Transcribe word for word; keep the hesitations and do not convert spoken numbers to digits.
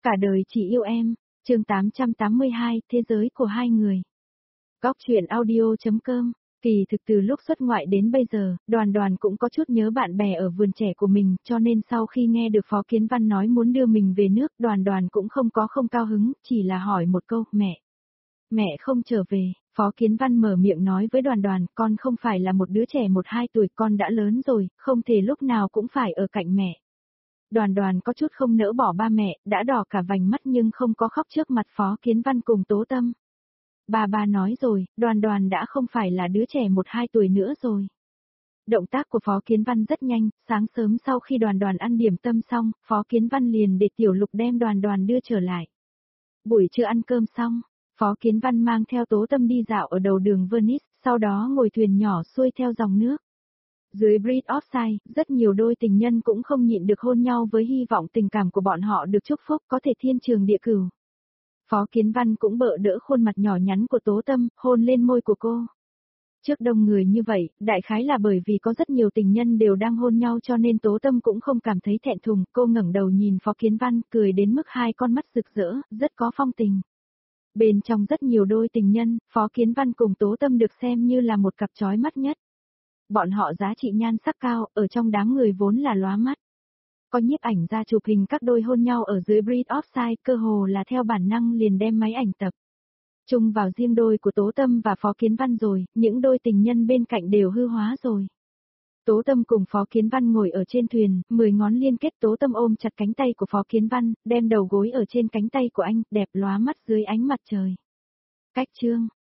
Cả đời chỉ yêu em, chương tám trăm tám mươi hai, Thế giới của hai người. Góc truyện audio.com. Kỳ thực từ lúc xuất ngoại đến bây giờ, Đoàn Đoàn cũng có chút nhớ bạn bè ở vườn trẻ của mình, cho nên sau khi nghe được Phó Kiến Văn nói muốn đưa mình về nước, Đoàn Đoàn cũng không có không cao hứng, chỉ là hỏi một câu, mẹ. Mẹ không trở về, Phó Kiến Văn mở miệng nói với Đoàn Đoàn, con không phải là một đứa trẻ một hai tuổi, con đã lớn rồi, không thể lúc nào cũng phải ở cạnh mẹ. Đoàn Đoàn có chút không nỡ bỏ ba mẹ, đã đỏ cả vành mắt nhưng không có khóc trước mặt Phó Kiến Văn cùng Tố Tâm. Bà bà nói rồi, Đoàn Đoàn đã không phải là đứa trẻ một hai tuổi nữa rồi. Động tác của Phó Kiến Văn rất nhanh, sáng sớm sau khi Đoàn Đoàn ăn điểm tâm xong, Phó Kiến Văn liền để Tiểu Lục đem Đoàn Đoàn đưa trở lại. Buổi trưa ăn cơm xong, Phó Kiến Văn mang theo Tố Tâm đi dạo ở đầu đường Venice, sau đó ngồi thuyền nhỏ xuôi theo dòng nước. Dưới Bridge of Sighs, rất nhiều đôi tình nhân cũng không nhịn được hôn nhau với hy vọng tình cảm của bọn họ được chúc phúc có thể thiên trường địa cửu. Phó Kiến Văn cũng bợ đỡ khuôn mặt nhỏ nhắn của Tố Tâm, hôn lên môi của cô. Trước đông người như vậy, đại khái là bởi vì có rất nhiều tình nhân đều đang hôn nhau cho nên Tố Tâm cũng không cảm thấy thẹn thùng, cô ngẩng đầu nhìn Phó Kiến Văn, cười đến mức hai con mắt rực rỡ, rất có phong tình. Bên trong rất nhiều đôi tình nhân, Phó Kiến Văn cùng Tố Tâm được xem như là một cặp chói mắt nhất. Bọn họ giá trị nhan sắc cao, ở trong đám người vốn là lóa mắt. Có nhiếp ảnh ra chụp hình các đôi hôn nhau ở dưới Bridge of Sighs, cơ hồ là theo bản năng liền đem máy ảnh tập trung vào riêng đôi của Tố Tâm và Phó Kiến Văn rồi, những đôi tình nhân bên cạnh đều hư hóa rồi. Tố Tâm cùng Phó Kiến Văn ngồi ở trên thuyền, mười ngón liên kết, Tố Tâm ôm chặt cánh tay của Phó Kiến Văn, đem đầu gối ở trên cánh tay của anh, đẹp lóa mắt dưới ánh mặt trời. Cách chương